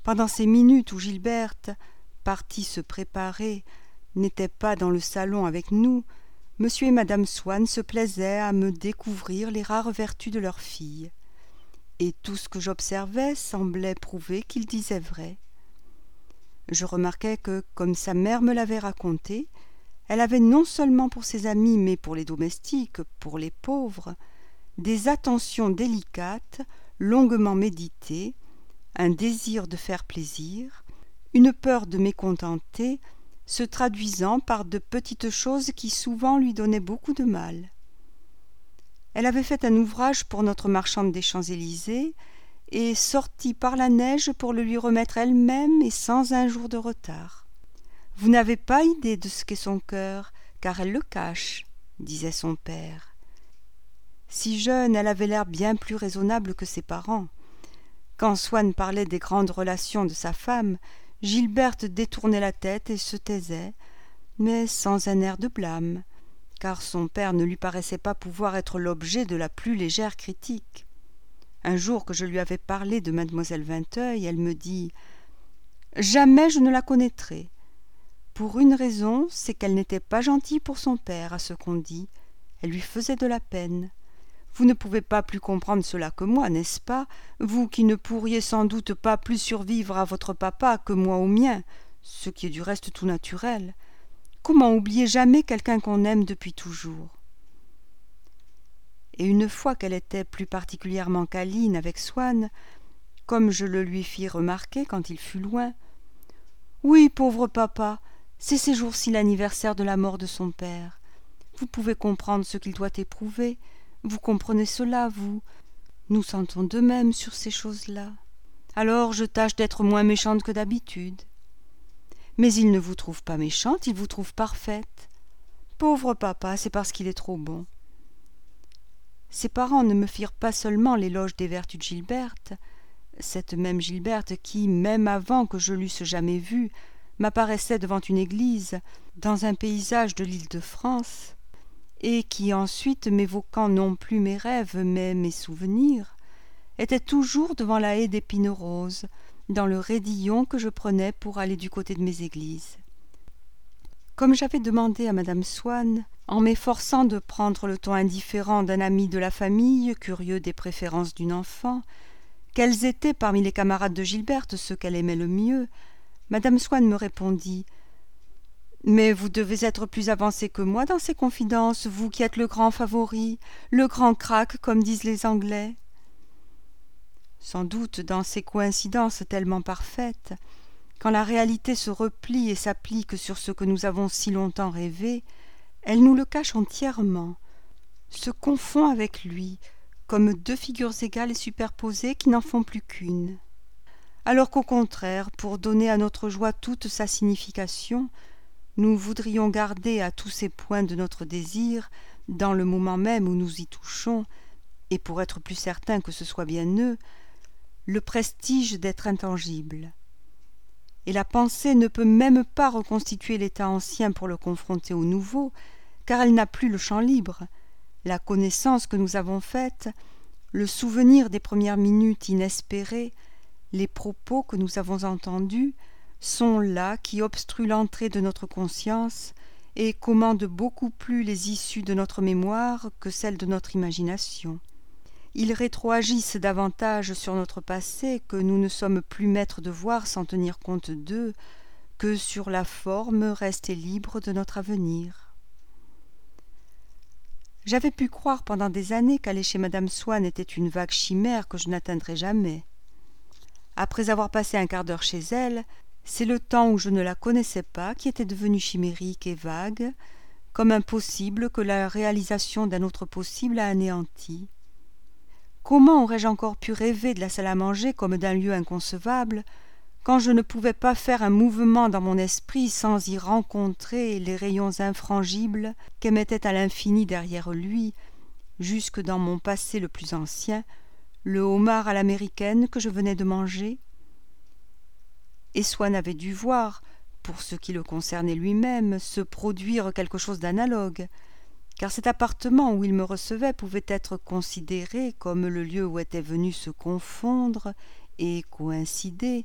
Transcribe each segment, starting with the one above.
Pendant ces minutes où Gilberte, partie se préparer, n'était pas dans le salon avec nous, M. et Mme Swann se plaisaient à me découvrir les rares vertus de leur fille. Et tout ce que j'observais semblait prouver qu'ils disaient vrai. Je remarquai que, comme sa mère me l'avait raconté, elle avait non seulement pour ses amis, mais pour les domestiques, pour les pauvres, des attentions délicates, longuement méditées, un désir de faire plaisir, une peur de mécontenter, se traduisant par de petites choses qui souvent lui donnaient beaucoup de mal. Elle avait fait un ouvrage pour notre marchande des Champs-Élysées et sortit par la neige pour le lui remettre elle-même et sans un jour de retard. « Vous n'avez pas idée de ce qu'est son cœur, car elle le cache, » disait son père. Si jeune, elle avait l'air bien plus raisonnable que ses parents. Quand Swann parlait des grandes relations de sa femme, Gilberte détournait la tête et se taisait, mais sans un air de blâme, car son père ne lui paraissait pas pouvoir être l'objet de la plus légère critique. Un jour que je lui avais parlé de mademoiselle Vinteuil, elle me dit « Jamais je ne la connaîtrai. Pour une raison, c'est qu'elle n'était pas gentille pour son père, à ce qu'on dit. Elle lui faisait de la peine. Vous ne pouvez pas plus comprendre cela que moi, n'est-ce pas, vous qui ne pourriez sans doute pas plus survivre à votre papa que moi au mien, ce qui est du reste tout naturel. Comment oublier jamais quelqu'un qu'on aime depuis toujours ?» Et une fois qu'elle était plus particulièrement câline avec Swann, comme je le lui fis remarquer quand il fut loin, « Oui, pauvre papa, c'est ces jours-ci l'anniversaire de la mort de son père. Vous pouvez comprendre ce qu'il doit éprouver. Vous comprenez cela, vous. Nous sentons de même sur ces choses-là. Alors je tâche d'être moins méchante que d'habitude. Mais il ne vous trouve pas méchante, il vous trouve parfaite. Pauvre papa, c'est parce qu'il est trop bon. » Ses parents ne me firent pas seulement l'éloge des vertus de Gilberte, cette même Gilberte qui, même avant que je l'eusse jamais vue, m'apparaissait devant une église, dans un paysage de l'Île-de-France, et qui ensuite, m'évoquant non plus mes rêves, mais mes souvenirs, était toujours devant la haie d'épines roses, dans le raidillon que je prenais pour aller du côté de mes églises. Comme j'avais demandé à madame Swann, en m'efforçant de prendre le ton indifférent d'un ami de la famille, curieux des préférences d'une enfant, quels étaient parmi les camarades de Gilberte ceux qu'elle aimait le mieux, madame Swann me répondit « Mais vous devez être plus avancé que moi dans ces confidences, vous qui êtes le grand favori, le grand crack, comme disent les Anglais. » Sans doute dans ces coïncidences tellement parfaites, quand la réalité se replie et s'applique sur ce que nous avons si longtemps rêvé, elle nous le cache entièrement, se confond avec lui, comme deux figures égales et superposées qui n'en font plus qu'une. Alors qu'au contraire, pour donner à notre joie toute sa signification, nous voudrions garder à tous ces points de notre désir, dans le moment même où nous y touchons, et pour être plus certains que ce soit bien eux, le prestige d'être intangible. Et la pensée ne peut même pas reconstituer l'état ancien pour le confronter au nouveau, car elle n'a plus le champ libre. La connaissance que nous avons faite, le souvenir des premières minutes inespérées, les propos que nous avons entendus, sont là qui obstruent l'entrée de notre conscience et commandent beaucoup plus les issues de notre mémoire que celles de notre imagination. Ils rétroagissent davantage sur notre passé que nous ne sommes plus maîtres de voir sans tenir compte d'eux que sur la forme restée libre de notre avenir. J'avais pu croire pendant des années qu'aller chez madame Swann était une vague chimère que je n'atteindrais jamais. Après avoir passé un quart d'heure chez elle, c'est le temps où je ne la connaissais pas qui était devenu chimérique et vague, comme un possible que la réalisation d'un autre possible a anéanti. Comment aurais-je encore pu rêver de la salle à manger comme d'un lieu inconcevable, quand je ne pouvais pas faire un mouvement dans mon esprit sans y rencontrer les rayons infrangibles qu'émettait à l'infini derrière lui, jusque dans mon passé le plus ancien, le homard à l'américaine que je venais de manger? Et Swann avait dû voir, pour ce qui le concernait lui-même, se produire quelque chose d'analogue, car cet appartement où il me recevait pouvait être considéré comme le lieu où étaient venus se confondre et coïncider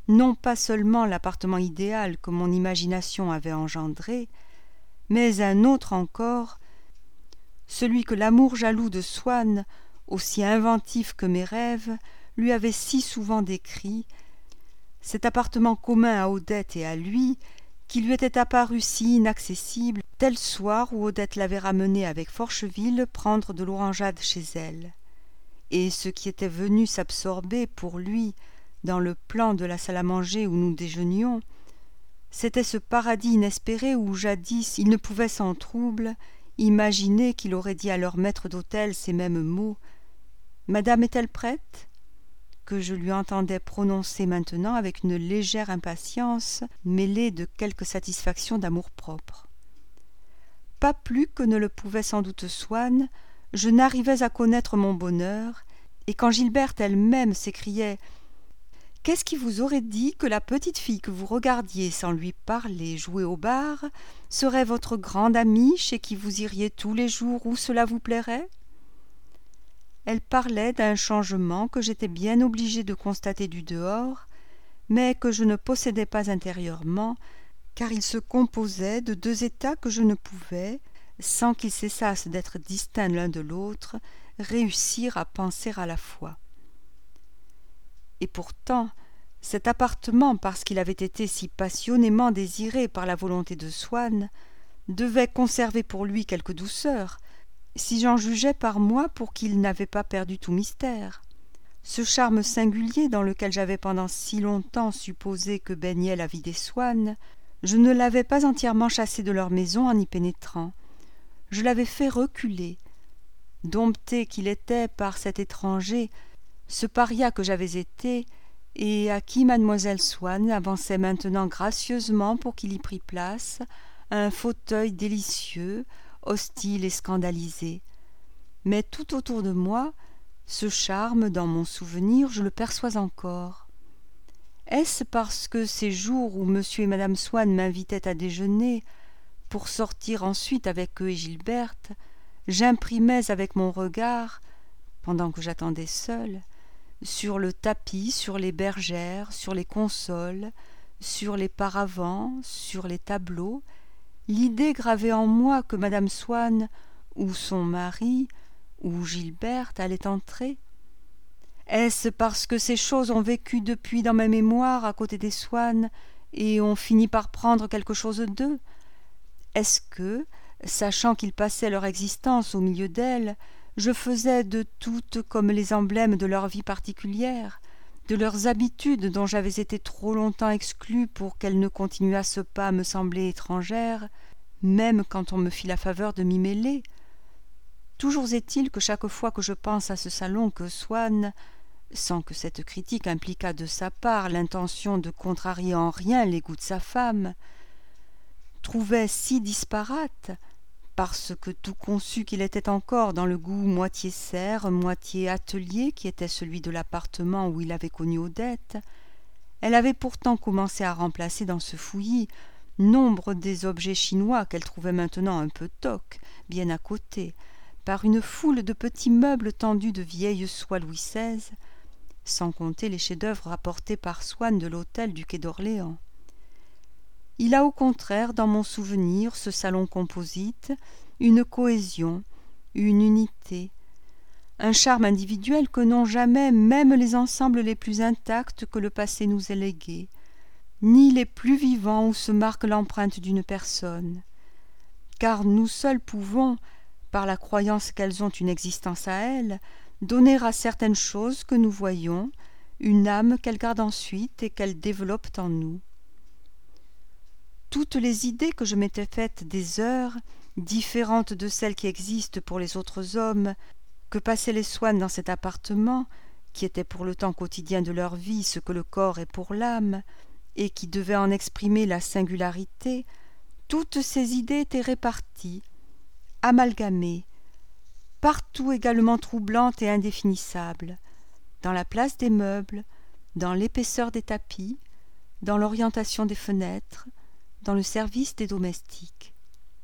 non pas seulement l'appartement idéal que mon imagination avait engendré, mais un autre encore, celui que l'amour jaloux de Swann, aussi inventif que mes rêves, lui avait si souvent décrit, cet appartement commun à Odette et à lui, qui lui était apparu si inaccessible, tel soir où Odette l'avait ramené avec Forcheville prendre de l'orangeade chez elle. Et ce qui était venu s'absorber pour lui dans le plan de la salle à manger où nous déjeunions, c'était ce paradis inespéré où jadis il ne pouvait sans trouble imaginer qu'il aurait dit à leur maître d'hôtel ces mêmes mots « Madame est-elle prête ?» que je lui entendais prononcer maintenant avec une légère impatience mêlée de quelque satisfaction d'amour-propre. Pas plus que ne le pouvait sans doute Swann, je n'arrivais à connaître mon bonheur, et quand Gilberte elle-même s'écriait « Qu'est-ce qui vous aurait dit que la petite fille que vous regardiez sans lui parler jouer au bar serait votre grande amie chez qui vous iriez tous les jours où cela vous plairait ?» Elle parlait d'un changement que j'étais bien obligée de constater du dehors, mais que je ne possédais pas intérieurement, car il se composait de deux états que je ne pouvais, sans qu'ils cessassent d'être distincts l'un de l'autre, réussir à penser à la fois. Et pourtant, cet appartement, parce qu'il avait été si passionnément désiré par la volonté de Swann, devait conserver pour lui quelque douceur, si j'en jugeais par moi pour qu'il n'avait pas perdu tout mystère. Ce charme singulier dans lequel j'avais pendant si longtemps supposé que baignait la vie des Swann, je ne l'avais pas entièrement chassé de leur maison en y pénétrant. Je l'avais fait reculer. Dompté qu'il était par cet étranger, ce paria que j'avais été, et à qui mademoiselle Swann avançait maintenant gracieusement pour qu'il y prît place, un fauteuil délicieux, hostile et scandalisé. Mais tout autour de moi, ce charme, dans mon souvenir, je le perçois encore. Est-ce parce que ces jours où monsieur et madame Swann m'invitaient à déjeuner, pour sortir ensuite avec eux et Gilberte, j'imprimais avec mon regard, pendant que j'attendais seule, sur le tapis, sur les bergères, sur les consoles, sur les paravents, sur les tableaux, l'idée gravée en moi que madame Swann, ou son mari, ou Gilberte allait entrer? Est-ce parce que ces choses ont vécu depuis dans ma mémoire à côté des Swann et ont fini par prendre quelque chose d'eux? Est-ce que, sachant qu'ils passaient leur existence au milieu d'elles, je faisais de toutes comme les emblèmes de leur vie particulière, de leurs habitudes dont j'avais été trop longtemps exclue pour qu'elles ne continuassent pas à me sembler étrangères, même quand on me fit la faveur de m'y mêler? Toujours est-il que chaque fois que je pense à ce salon que Swann, sans que cette critique impliquât de sa part l'intention de contrarier en rien les goûts de sa femme, trouvait si disparate, parce que tout conçu qu'il était encore dans le goût moitié serre, moitié atelier qui était celui de l'appartement où il avait connu Odette, elle avait pourtant commencé à remplacer dans ce fouillis nombre des objets chinois qu'elle trouvait maintenant un peu tocs, bien à côté, par une foule de petits meubles tendus de vieille soie Louis XVI, sans compter les chefs-d'œuvre rapportés par Swann de l'hôtel du quai d'Orléans. Il a au contraire dans mon souvenir, ce salon composite, une cohésion, une unité, un charme individuel que n'ont jamais même les ensembles les plus intacts que le passé nous ait légués, ni les plus vivants où se marque l'empreinte d'une personne, car nous seuls pouvons, par la croyance qu'elles ont une existence à elles, donner à certaines choses que nous voyons une âme qu'elles gardent ensuite et qu'elles développent en nous. Toutes les idées que je m'étais faites des heures, différentes de celles qui existent pour les autres hommes, que passaient les Swann dans cet appartement, qui était pour le temps quotidien de leur vie ce que le corps est pour l'âme, et qui devait en exprimer la singularité, toutes ces idées étaient réparties, amalgamées, partout également troublantes et indéfinissables, dans la place des meubles, dans l'épaisseur des tapis, dans l'orientation des fenêtres, dans le service des domestiques.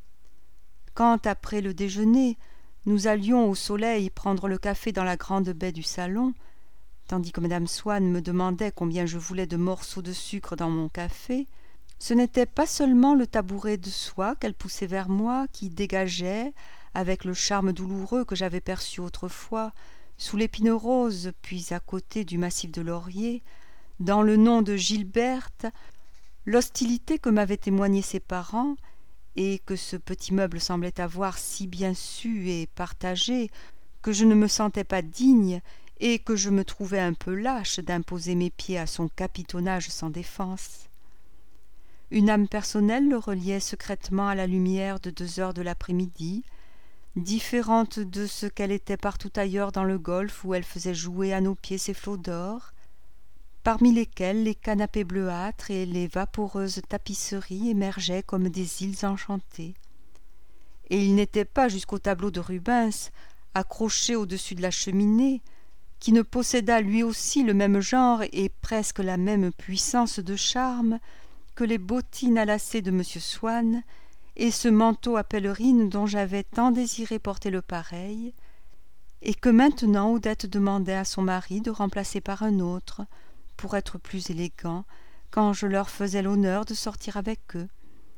Quand, après le déjeuner, nous allions au soleil prendre le café dans la grande baie du salon, tandis que madame Swann me demandait combien je voulais de morceaux de sucre dans mon café, ce n'était pas seulement le tabouret de soie qu'elle poussait vers moi qui dégageait, avec le charme douloureux que j'avais perçu autrefois, sous l'épine rose, puis à côté du massif de laurier, dans le nom de Gilberte, l'hostilité que m'avaient témoignée ses parents, et que ce petit meuble semblait avoir si bien su et partagé que je ne me sentais pas digne et que je me trouvais un peu lâche d'imposer mes pieds à son capitonnage sans défense. Une âme personnelle le reliait secrètement à la lumière de 2 heures de l'après-midi, différente de ce qu'elle était partout ailleurs dans le golfe où elle faisait jouer à nos pieds ses flots d'or, parmi lesquels les canapés bleuâtres et les vaporeuses tapisseries émergeaient comme des îles enchantées. Et il n'était pas jusqu'au tableau de Rubens, accroché au-dessus de la cheminée, qui ne possédât lui aussi le même genre et presque la même puissance de charme que les bottines à lacets de M. Swann et ce manteau à pèlerine dont j'avais tant désiré porter le pareil, et que maintenant Odette demandait à son mari de remplacer par un autre, pour être plus élégant, quand je leur faisais l'honneur de sortir avec eux.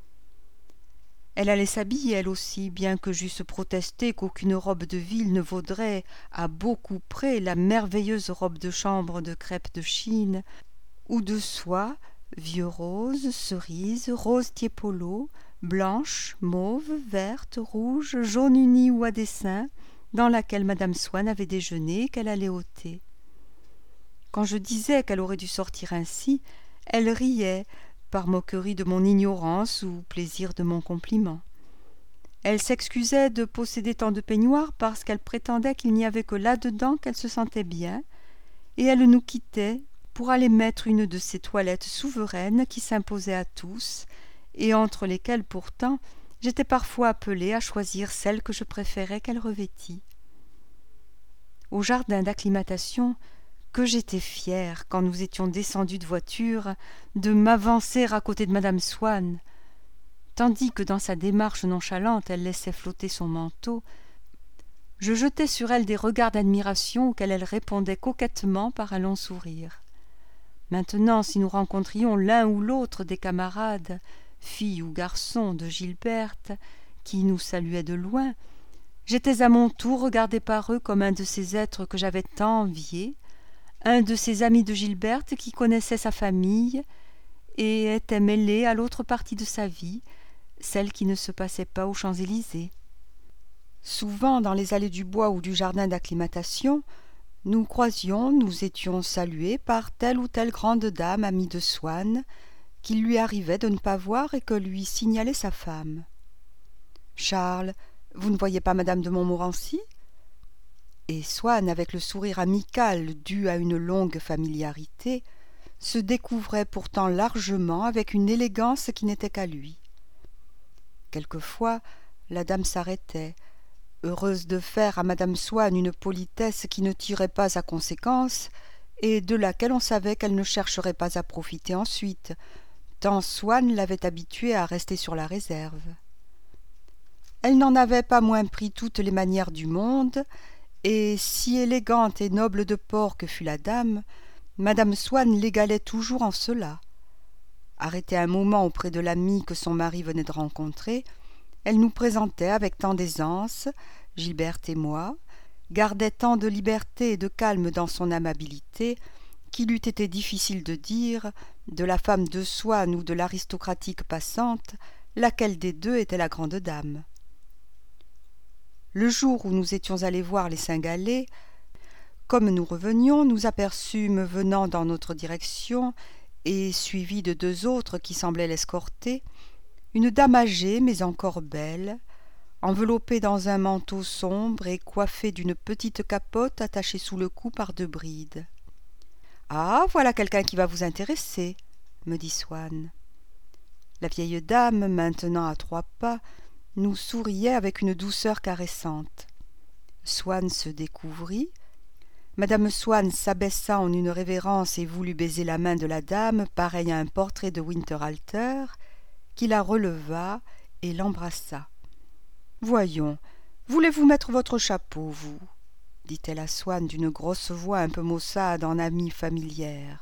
Elle allait s'habiller elle aussi, bien que j'eusse protesté qu'aucune robe de ville ne vaudrait à beaucoup près la merveilleuse robe de chambre de crêpe de Chine, ou de soie, vieux rose, cerise, rose tiepolo, blanche, mauve, verte, rouge, jaune unie ou à dessin, dans laquelle madame Swann avait déjeuné et qu'elle allait ôter. Quand je disais qu'elle aurait dû sortir ainsi, elle riait, par moquerie de mon ignorance ou plaisir de mon compliment. Elle s'excusait de posséder tant de peignoirs parce qu'elle prétendait qu'il n'y avait que là-dedans qu'elle se sentait bien, et elle nous quittait pour aller mettre une de ces toilettes souveraines qui s'imposaient à tous, et entre lesquelles pourtant j'étais parfois appelée à choisir celle que je préférais qu'elle revêtît. Au jardin d'acclimatation, que j'étais fière, quand nous étions descendus de voiture, de m'avancer à côté de madame Swann. Tandis que dans sa démarche nonchalante elle laissait flotter son manteau, je jetais sur elle des regards d'admiration auxquels elle répondait coquettement par un long sourire. Maintenant, si nous rencontrions l'un ou l'autre des camarades, filles ou garçons, de Gilberte, qui nous saluaient de loin, j'étais à mon tour regardé par eux comme un de ces êtres que j'avais tant enviés, un de ces amis de Gilberte qui connaissait sa famille et était mêlé à l'autre partie de sa vie, celle qui ne se passait pas aux Champs-Élysées. Souvent, dans les allées du bois ou du jardin d'acclimatation, nous croisions, nous étions salués par telle ou telle grande dame amie de Swann, qu'il lui arrivait de ne pas voir et que lui signalait sa femme. « Charles, vous ne voyez pas madame de Montmorency ?» Et Swann, avec le sourire amical dû à une longue familiarité, se découvrait pourtant largement avec une élégance qui n'était qu'à lui. Quelquefois, la dame s'arrêtait, heureuse de faire à madame Swann une politesse qui ne tirait pas à conséquence et de laquelle on savait qu'elle ne chercherait pas à profiter ensuite, tant Swann l'avait habituée à rester sur la réserve. Elle n'en avait pas moins pris toutes les manières du monde, et si élégante et noble de port que fût la dame, madame Swann l'égalait toujours en cela. Arrêtée un moment auprès de l'amie que son mari venait de rencontrer, elle nous présentait avec tant d'aisance, Gilberte et moi, gardait tant de liberté et de calme dans son amabilité qu'il eût été difficile de dire, de la femme de Swann ou de l'aristocratique passante, laquelle des deux était la grande dame. Le jour où nous étions allés voir les Cynghalais, comme nous revenions, nous aperçûmes venant dans notre direction, et suivis de 2 autres qui semblaient l'escorter, une dame âgée mais encore belle, enveloppée dans un manteau sombre et coiffée d'une petite capote attachée sous le cou par 2 brides. « Ah, voilà quelqu'un qui va vous intéresser, » me dit Swann. La vieille dame, maintenant à 3 pas, nous souriait avec une douceur caressante. Swann se découvrit. Madame Swann s'abaissa en une révérence et voulut baiser la main de la dame, pareille à un portrait de Winterhalter, qui la releva et l'embrassa. « Voyons, voulez-vous mettre votre chapeau, vous » dit-elle à Swann d'une grosse voix un peu maussade en amie familière.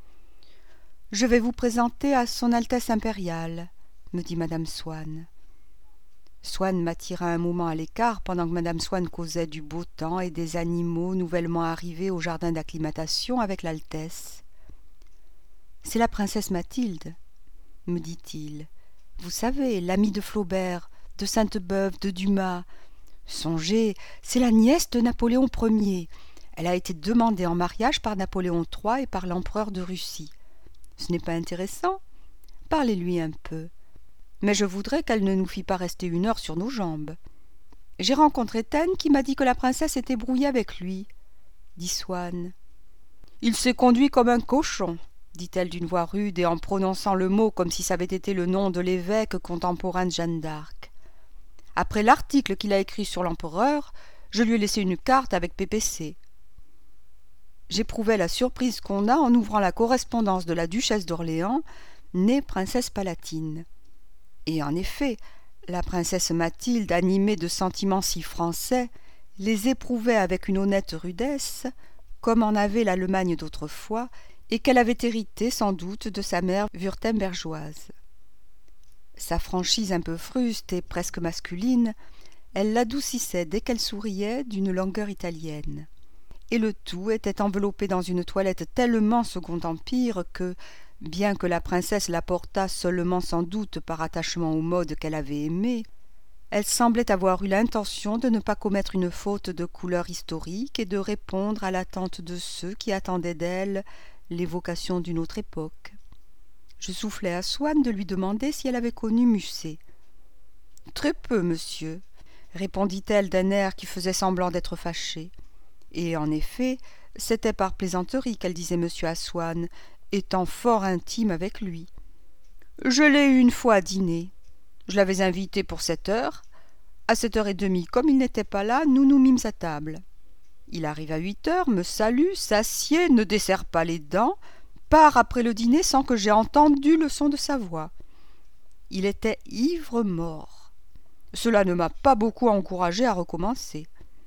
« Je vais vous présenter à son Altesse impériale, » me dit madame Swann. Swann m'attira un moment à l'écart pendant que madame Swann causait du beau temps et des animaux nouvellement arrivés au jardin d'acclimatation avec l'Altesse. « C'est la princesse Mathilde, » me dit-il. « Vous savez, l'amie de Flaubert, de Sainte-Beuve, de Dumas. Songez, c'est la nièce de Napoléon Ier. Elle a été demandée en mariage par Napoléon III et par l'empereur de Russie. Ce n'est pas intéressant? Parlez-lui un peu. Mais je voudrais qu'elle ne nous fît pas rester 1 heure sur nos jambes. J'ai rencontré Taine qui m'a dit que la princesse était brouillée avec lui, » dit Swann. « Il s'est conduit comme un cochon, » dit-elle d'une voix rude et en prononçant le mot comme si ça avait été le nom de l'évêque contemporain de Jeanne d'Arc. « Après l'article qu'il a écrit sur l'empereur, je lui ai laissé une carte avec PPC. » J'éprouvais la surprise qu'on a en ouvrant la correspondance de la duchesse d'Orléans, née princesse palatine. Et en effet, la princesse Mathilde, animée de sentiments si français, les éprouvait avec une honnête rudesse, comme en avait l'Allemagne d'autrefois, et qu'elle avait hérité sans doute de sa mère wurtembergeoise. Sa franchise un peu fruste et presque masculine, elle l'adoucissait dès qu'elle souriait d'une langueur italienne. Et le tout était enveloppé dans une toilette tellement Second Empire que, bien que la princesse la portât seulement sans doute par attachement aux modes qu'elle avait aimées, elle semblait avoir eu l'intention de ne pas commettre une faute de couleur historique et de répondre à l'attente de ceux qui attendaient d'elle l'évocation d'une autre époque. Je soufflai à Swann de lui demander si elle avait connu Musset. « Très peu, monsieur, » répondit-elle d'un air qui faisait semblant d'être fâché. Et en effet, c'était par plaisanterie qu'elle disait monsieur à Swann, étant fort intime avec lui. Je l'ai eu 1 fois à dîner. Je l'avais invité pour 7 heures. À 7h30, comme il n'était pas là, nous nous mîmes à table. Il arrive à 8 heures, me salue, s'assied, ne desserre pas les dents, part après le dîner sans que j'aie entendu le son de sa voix. Il était ivre-mort. Cela ne m'a pas beaucoup encouragé à recommencer.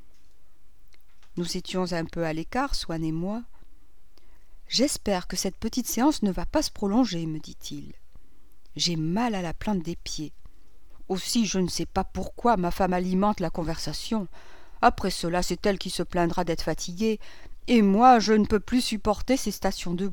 Nous étions un peu à l'écart, Swann et moi. « J'espère que cette petite séance ne va pas se prolonger, » me dit-il. « J'ai mal à la plante des pieds. Aussi, je ne sais pas pourquoi ma femme alimente la conversation. Après cela, c'est elle qui se plaindra d'être fatiguée, et moi, je ne peux plus supporter ces stations debout. »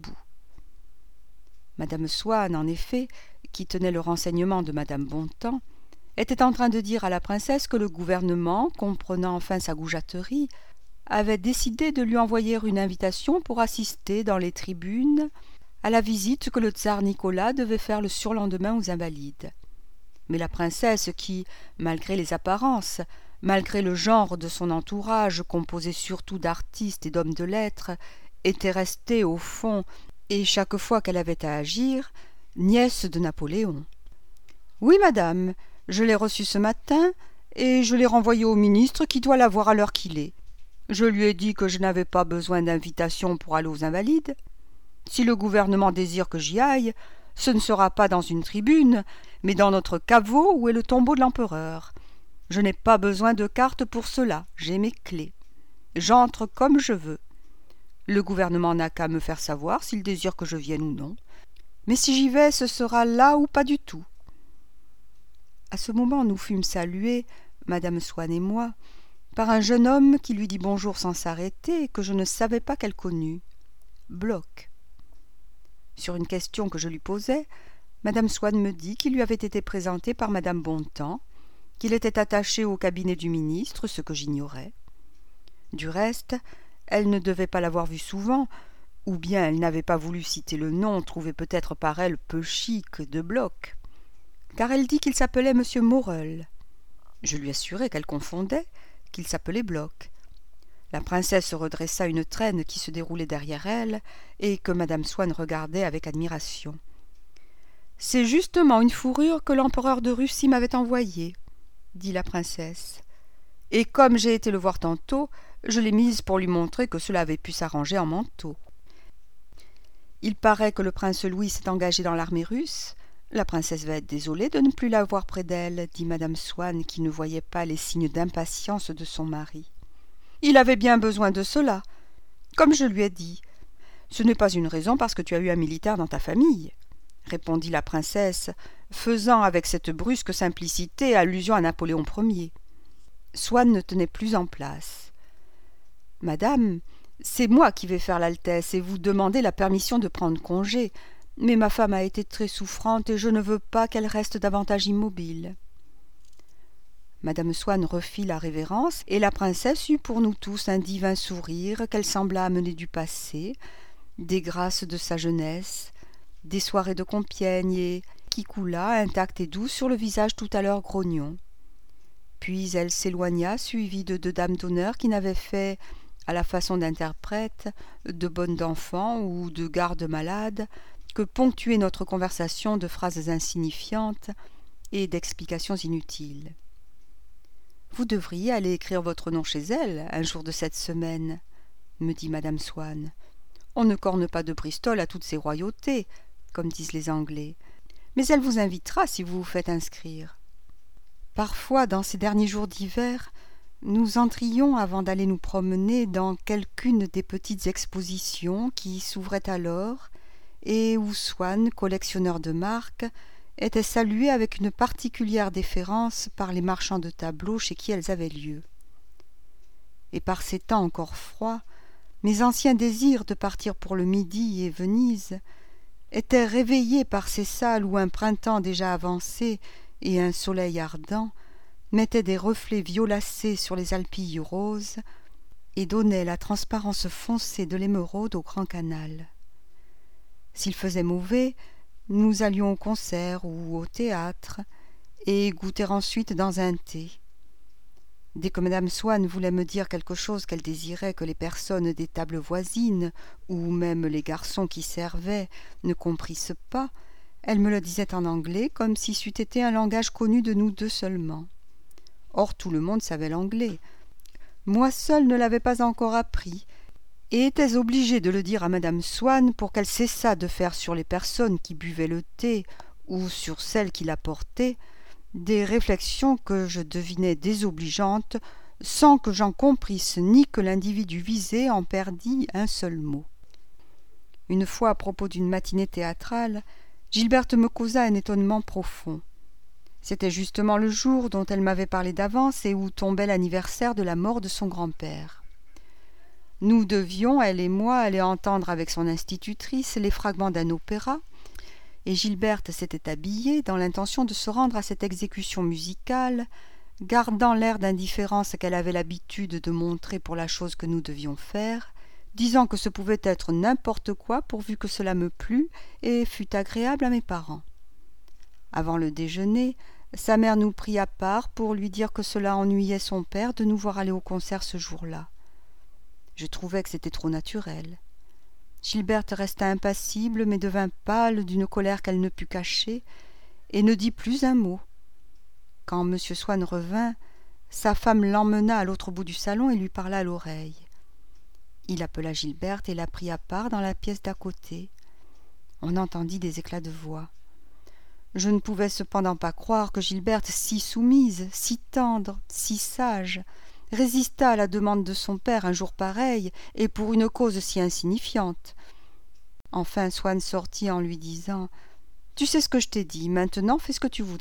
Madame Swann, en effet, qui tenait le renseignement de madame Bontemps, était en train de dire à la princesse que le gouvernement, comprenant enfin sa goujaterie, avait décidé de lui envoyer une invitation pour assister dans les tribunes à la visite que le tsar Nicolas devait faire le surlendemain aux Invalides. Mais la princesse qui, malgré les apparences, malgré le genre de son entourage composé surtout d'artistes et d'hommes de lettres, était restée au fond, et chaque fois qu'elle avait à agir, nièce de Napoléon. « Oui, madame, je l'ai reçu ce matin, et je l'ai renvoyé au ministre qui doit la voir à l'heure qu'il est. Je lui ai dit que je n'avais pas besoin d'invitation pour aller aux Invalides. Si le gouvernement désire que j'y aille, ce ne sera pas dans une tribune, mais dans notre caveau où est le tombeau de l'empereur. Je n'ai pas besoin de carte pour cela, j'ai mes clés. J'entre comme je veux. Le gouvernement n'a qu'à me faire savoir s'il désire que je vienne ou non. Mais si j'y vais, ce sera là ou pas du tout. » À ce moment, nous fûmes salués, madame Swann et moi, par un jeune homme qui lui dit bonjour sans s'arrêter et que je ne savais pas qu'elle connût. Bloch. Sur une question que je lui posai, madame Swann me dit qu'il lui avait été présenté par madame Bontemps, qu'il était attaché au cabinet du ministre, ce que j'ignorais. Du reste, elle ne devait pas l'avoir vu souvent, ou bien elle n'avait pas voulu citer le nom trouvé peut-être par elle peu chic de Bloch, car elle dit qu'il s'appelait monsieur Morel. Je lui assurai qu'elle confondait, qu'il s'appelait Bloch. La princesse redressa une traîne qui se déroulait derrière elle et que madame Swann regardait avec admiration. « C'est justement une fourrure que l'empereur de Russie m'avait envoyée, » dit la princesse. « Et comme j'ai été le voir tantôt, je l'ai mise pour lui montrer que cela avait pu s'arranger en manteau. Il paraît que le prince Louis s'est engagé dans l'armée russe. La princesse va être désolée de ne plus la voir près d'elle, dit madame Swann, qui ne voyait pas les signes d'impatience de son mari. Il avait bien besoin de cela. Comme je lui ai dit, ce n'est pas une raison parce que tu as eu un militaire dans ta famille, répondit la princesse, faisant avec cette brusque simplicité allusion à Napoléon Ier. Swann ne tenait plus en place. Madame, c'est moi qui vais faire l'altesse et vous demander la permission de prendre congé, mais ma femme a été très souffrante et je ne veux pas qu'elle reste davantage immobile. Madame Swann refit la révérence, et la princesse eut pour nous tous un divin sourire qu'elle sembla amener du passé, des grâces de sa jeunesse, des soirées de Compiègne, et qui coula intacte et douce sur le visage tout à l'heure grognon. Puis elle s'éloigna, suivie de deux dames d'honneur qui n'avaient fait, à la façon d'interprète, de bonnes d'enfants ou de garde-malades, que ponctuer notre conversation de phrases insignifiantes et d'explications inutiles. Vous devriez aller écrire votre nom chez elle un jour de cette semaine, me dit madame Swann. On ne corne pas de Bristol à toutes ces royautés, comme disent les Anglais, mais elle vous invitera si vous vous faites inscrire. Parfois, dans ces derniers jours d'hiver, nous entrions avant d'aller nous promener dans quelqu'une des petites expositions qui s'ouvraient alors et où Swann, collectionneur de marques, était salué avec une particulière déférence par les marchands de tableaux chez qui elles avaient lieu. Et par ces temps encore froids, mes anciens désirs de partir pour le Midi et Venise étaient réveillés par ces salles où un printemps déjà avancé et un soleil ardent mettaient des reflets violacés sur les alpilles roses et donnaient la transparence foncée de l'émeraude au grand canal. S'il faisait mauvais, nous allions au concert ou au théâtre et goûter ensuite dans un thé. Dès que madame Swann voulait me dire quelque chose qu'elle désirait que les personnes des tables voisines ou même les garçons qui servaient ne comprissent pas, elle me le disait en anglais comme si c'eût été un langage connu de nous deux seulement. Or tout le monde savait l'anglais. Moi seule ne l'avais pas encore appris, et étais obligée de le dire à madame Swann pour qu'elle cessât de faire sur les personnes qui buvaient le thé ou sur celles qui l'apportaient des réflexions que je devinais désobligeantes sans que j'en comprisse ni que l'individu visé en perdît un seul mot. Une fois, à propos d'une matinée théâtrale, Gilberte me causa un étonnement profond. C'était justement le jour dont elle m'avait parlé d'avance et où tombait l'anniversaire de la mort de son grand-père. Nous devions, elle et moi, aller entendre avec son institutrice les fragments d'un opéra, et Gilberte s'était habillée dans l'intention de se rendre à cette exécution musicale, gardant l'air d'indifférence qu'elle avait l'habitude de montrer pour la chose que nous devions faire, disant que ce pouvait être n'importe quoi pourvu que cela me plût et fût agréable à mes parents. Avant le déjeuner, sa mère nous prit à part pour lui dire que cela ennuyait son père de nous voir aller au concert ce jour-là. Je trouvais que c'était trop naturel. Gilberte resta impassible, mais devint pâle d'une colère qu'elle ne put cacher, et ne dit plus un mot. Quand M. Swann revint, sa femme l'emmena à l'autre bout du salon et lui parla à l'oreille. Il appela Gilberte et la prit à part dans la pièce d'à côté. On entendit des éclats de voix. Je ne pouvais cependant pas croire que Gilberte, si soumise, si tendre, si sage, résista à la demande de son père un jour pareil, et pour une cause si insignifiante. Enfin Swann sortit en lui disant « Tu sais ce que je t'ai dit, maintenant fais ce que tu voudras. »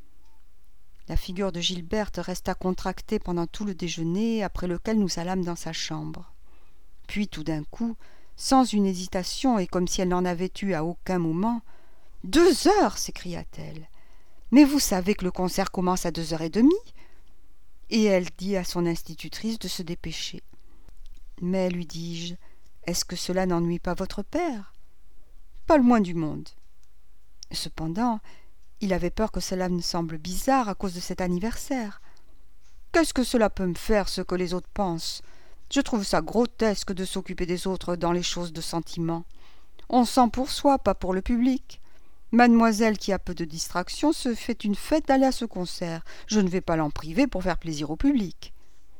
La figure de Gilberte resta contractée pendant tout le déjeuner, après lequel nous allâmes dans sa chambre. Puis tout d'un coup, sans une hésitation et comme si elle n'en avait eu à aucun moment, « 2 heures !» s'écria-t-elle. « Mais vous savez que le concert commence à 2h30 ?» Et elle dit à son institutrice de se dépêcher. « Mais, lui dis-je, est-ce que cela n'ennuie pas votre père ?»« Pas le moins du monde. » Cependant, il avait peur que cela me semble bizarre à cause de cet anniversaire. « Qu'est-ce que cela peut me faire, ce que les autres pensent ? Je trouve ça grotesque de s'occuper des autres dans les choses de sentiment. On sent pour soi, pas pour le public. Mademoiselle, qui a peu de distraction, se fait une fête d'aller à ce concert. Je ne vais pas l'en priver pour faire plaisir au public. »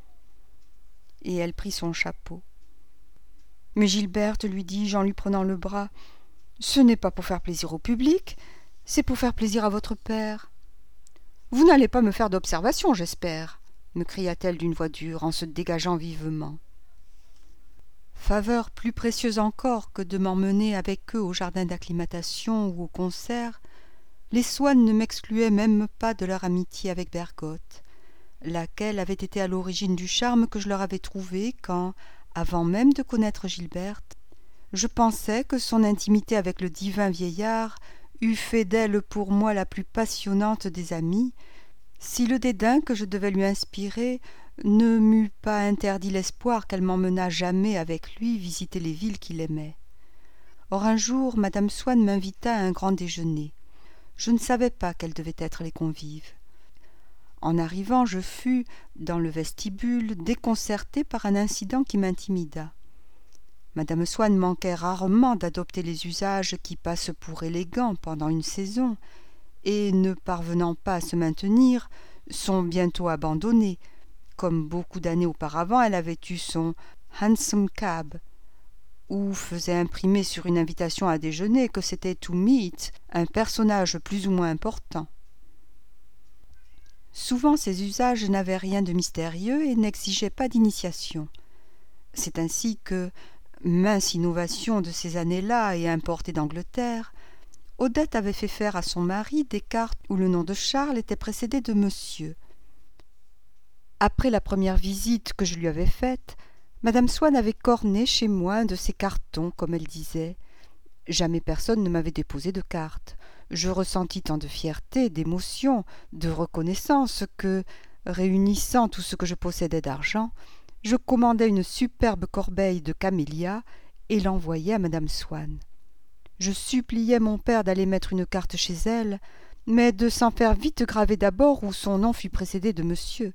Et elle prit son chapeau. « Mais Gilberte, lui dis-je en lui prenant le bras, ce n'est pas pour faire plaisir au public, c'est pour faire plaisir à votre père. Vous n'allez pas me faire d'observation, j'espère, me cria-t-elle d'une voix dure en se dégageant vivement. Faveur plus précieuse encore que de m'emmener avec eux au jardin d'acclimatation ou au concert, les Swann ne m'excluaient même pas de leur amitié avec Bergotte, laquelle avait été à l'origine du charme que je leur avais trouvé quand, avant même de connaître Gilberte, je pensais que son intimité avec le divin vieillard eût fait d'elle pour moi la plus passionnante des amies, si le dédain que je devais lui inspirer ne m'eût pas interdit l'espoir qu'elle m'emmenât jamais avec lui visiter les villes qu'il aimait. Or un jour madame Swann m'invita à un grand déjeuner. Je ne savais pas quels devaient être les convives. En arrivant, je fus, dans le vestibule, déconcertée par un incident qui m'intimida. Madame Swann manquait rarement d'adopter les usages qui passent pour élégants pendant une saison, et, ne parvenant pas à se maintenir, sont bientôt abandonnés. Comme beaucoup d'années auparavant, elle avait eu son hansom cab, où faisait imprimer sur une invitation à déjeuner que c'était to meet un personnage plus ou moins important. Souvent ces usages n'avaient rien de mystérieux et n'exigeaient pas d'initiation. C'est ainsi que, mince innovation de ces années-là et importée d'Angleterre, Odette avait fait faire à son mari des cartes où le nom de Charles était précédé de Monsieur. Après la première visite que je lui avais faite, madame Swann avait corné chez moi un de ces cartons, comme elle disait. Jamais personne ne m'avait déposé de carte. Je ressentis tant de fierté, d'émotion, de reconnaissance que, réunissant tout ce que je possédais d'argent, je commandai une superbe corbeille de camélias et l'envoyai à madame Swann. Je suppliai mon père d'aller mettre une carte chez elle, mais de s'en faire vite graver d'abord où son nom fut précédé de monsieur.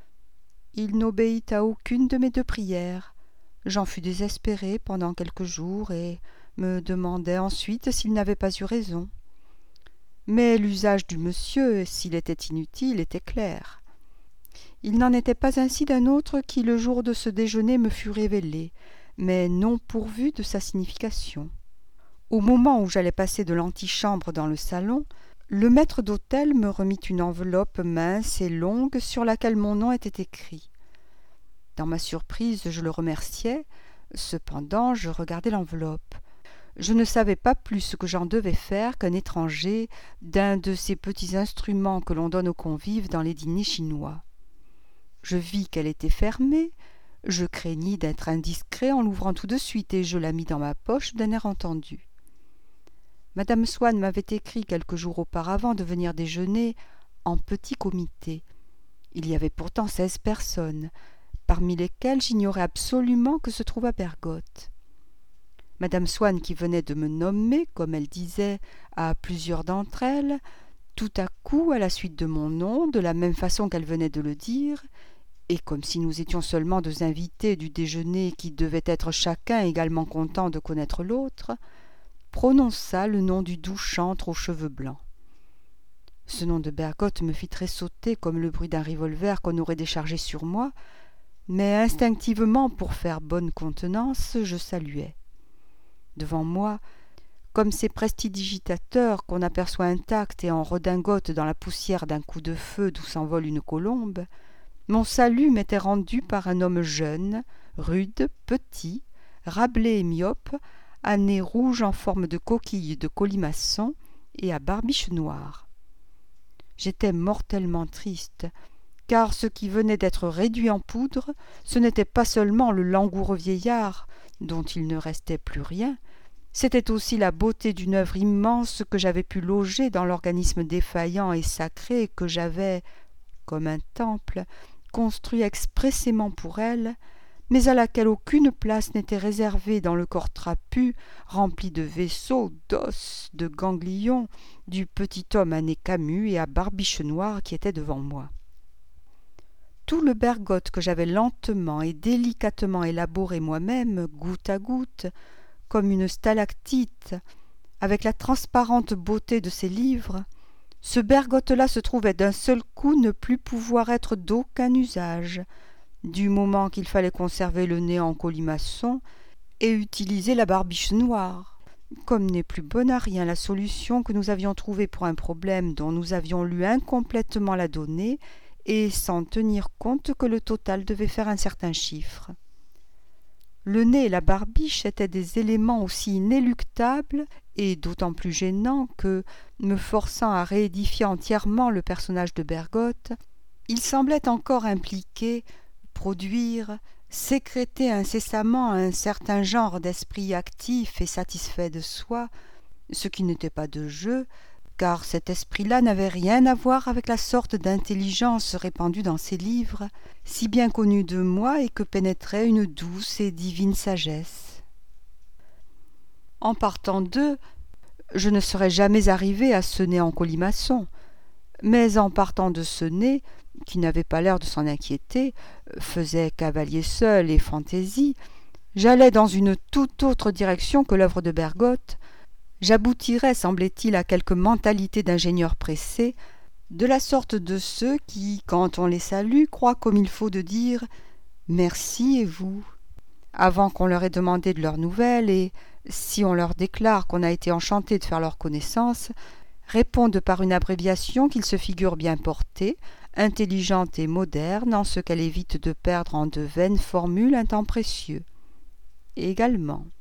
Il n'obéit à aucune de mes deux prières. J'en fus désespérée pendant quelques jours et me demandai ensuite s'il n'avait pas eu raison. Mais l'usage du monsieur, s'il était inutile, était clair. Il n'en était pas ainsi d'un autre qui, le jour de ce déjeuner, me fut révélé, mais non pourvu de sa signification. Au moment où j'allais passer de l'antichambre dans le salon, le maître d'hôtel me remit une enveloppe mince et longue sur laquelle mon nom était écrit. Dans ma surprise, je le remerciai. Cependant, je regardai l'enveloppe. Je ne savais pas plus ce que j'en devais faire qu'un étranger d'un de ces petits instruments que l'on donne aux convives dans les dîners chinois. Je vis qu'elle était fermée. Je craignis d'être indiscret en l'ouvrant tout de suite et je la mis dans ma poche d'un air entendu. Madame Swann m'avait écrit quelques jours auparavant de venir déjeuner en petit comité. Il y avait pourtant 16 personnes, parmi lesquelles j'ignorais absolument que se trouvât Bergotte. Madame Swann, qui venait de me nommer, comme elle disait, à plusieurs d'entre elles, tout à coup, à la suite de mon nom, de la même façon qu'elle venait de le dire, et comme si nous étions seulement deux invités du déjeuner qui devaient être chacun également contents de connaître l'autre, prononça le nom du doux chantre aux cheveux blancs. Ce nom de Bergotte me fit tressauter comme le bruit d'un revolver qu'on aurait déchargé sur moi, mais instinctivement, pour faire bonne contenance, je saluai. Devant moi, comme ces prestidigitateurs qu'on aperçoit intacts et en redingote dans la poussière d'un coup de feu d'où s'envole une colombe, mon salut m'était rendu par un homme jeune, rude, petit, râblé et myope, à nez rouge en forme de coquille de colimaçon et à barbiche noire. J'étais mortellement triste, car ce qui venait d'être réduit en poudre, ce n'était pas seulement le langoureux vieillard, dont il ne restait plus rien, c'était aussi la beauté d'une œuvre immense que j'avais pu loger dans l'organisme défaillant et sacré que j'avais, comme un temple, construit expressément pour elle, mais à laquelle aucune place n'était réservée dans le corps trapu, rempli de vaisseaux, d'os, de ganglions, du petit homme à nez camus et à barbiche noire qui était devant moi. Tout le Bergotte que j'avais lentement et délicatement élaboré moi-même, goutte à goutte, comme une stalactite, avec la transparente beauté de ses livres, ce Bergotte-là se trouvait d'un seul coup ne plus pouvoir être d'aucun usage, du moment qu'il fallait conserver le nez en colimaçon et utiliser la barbiche noire, comme n'est plus bonne à rien la solution que nous avions trouvée pour un problème dont nous avions lu incomplètement la donnée et sans tenir compte que le total devait faire un certain chiffre. Le nez et la barbiche étaient des éléments aussi inéluctables et d'autant plus gênants que, me forçant à réédifier entièrement le personnage de Bergotte, il semblait encore impliquer, produire, sécréter incessamment un certain genre d'esprit actif et satisfait de soi, ce qui n'était pas de jeu, car cet esprit-là n'avait rien à voir avec la sorte d'intelligence répandue dans ces livres, si bien connue de moi et que pénétrait une douce et divine sagesse. En partant d'eux, je ne serais jamais arrivé à ce nez en colimaçon, mais en partant de ce nez, qui n'avait pas l'air de s'en inquiéter, faisait cavalier seul et fantaisie, j'allais dans une toute autre direction que l'œuvre de Bergotte. J'aboutirais, semblait-il, à quelque mentalité d'ingénieur pressé, de la sorte de ceux qui, quand on les salue, croient comme il faut de dire « Merci et vous ?» avant qu'on leur ait demandé de leurs nouvelles et, si on leur déclare qu'on a été enchanté de faire leur connaissance, répondent par une abréviation qu'ils se figurent bien portée, intelligente et moderne en ce qu'elle évite de perdre en de vaines formules un temps précieux. Et également,